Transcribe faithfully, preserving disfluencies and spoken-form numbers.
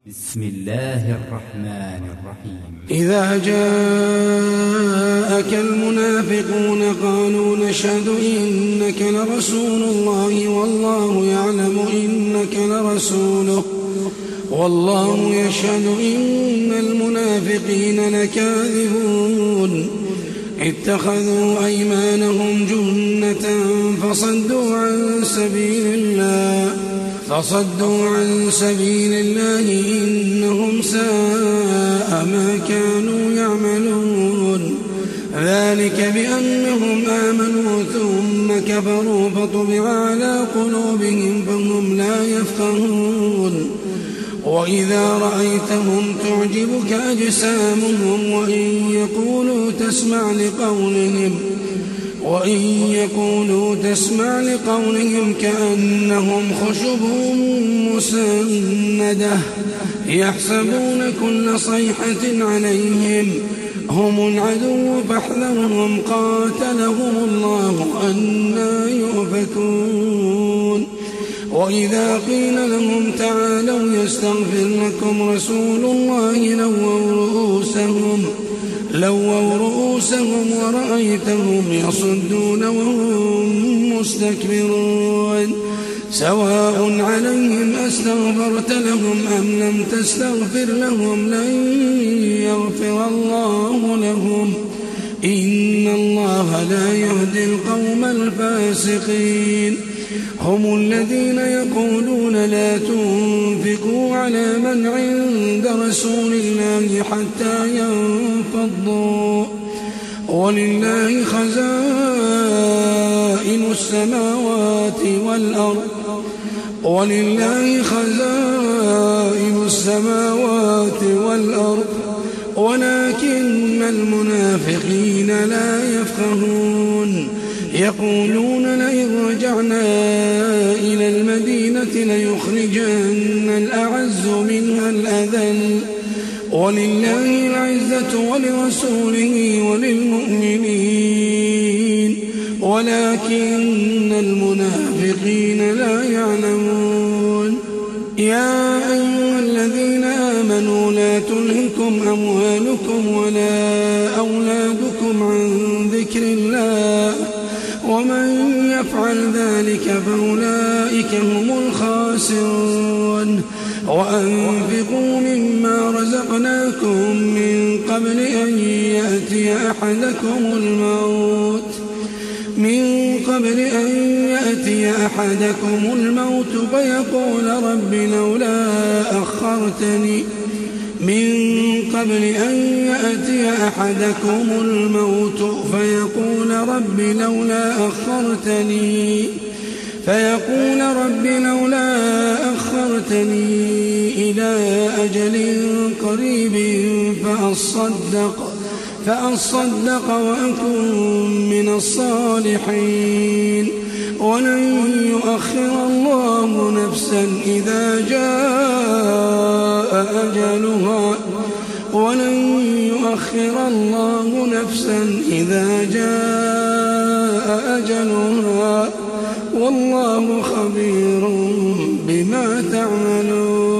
بسم الله الرحمن الرحيم. إذا جاءك المنافقون قالوا نشهد إنك لرسول الله والله يعلم إنك لرسوله والله يشهد إن المنافقين لكاذبون اتخذوا أيمانهم جنة فصدوا عن سبيل الله فصدوا عن سبيل الله إنهم ساء ما كانوا يعملون ذلك بأنهم آمنوا ثم كفروا فطبع على قلوبهم فهم لا يفقهون وإذا رأيتهم تعجبك أجسامهم وإن يقولوا تسمع لقولهم وإن يقولوا تسمع لقولهم كأنهم خشب مسندة يحسبون كل صيحة عليهم هم العدو فاحذرهم قاتلهم الله أنى يؤفكون وإذا قيل لهم تعالوا يستغفر لكم رسول الله لووا رؤوسهم لووا رؤوسهم ورأيتهم يصدون وهم مستكبرون سواء عليهم أستغفرت لهم أم لم تستغفر لهم لن يغفر الله لهم إن الله لا يهدي القوم الفاسقين هم الذين يقولون لا تنفقوا على من عند رسول الله حتى ينفضوا ولله خزائن السماوات والأرض ولله خزائن السماوات والأرض ولكن المنافقين لا يفقهون يقولون لئن رجعنا إلى المدينة ليخرجن الأعز منها الأذل ولله العزة ولرسوله وللمؤمنين ولكن المنافقين لا يعلمون يا أيها الذين آمنوا لا تلهكم أموالكم ولا أولادكم عن ذكر الله ومن يفعل ذلك فأولئك هم الخاسرون وأنفقوا مما رزقناكم من قبل أن يأتي أحدكم الموت من قبل أن يأتي أحدكم الموت فيقول رب لولا أخرتني من قبل أن يأتي أحدكم الموت فيقول رب لولا أخرتني فيقول رب لولا أخرتني إلى أجل قريب فأصدق فأصدق وأكن من الصالحين ولن يؤخر الله نفسا إذا جاء أجلها ولن يؤخر الله نفسا إذا جاء أجلها والله خبير بما تعملون.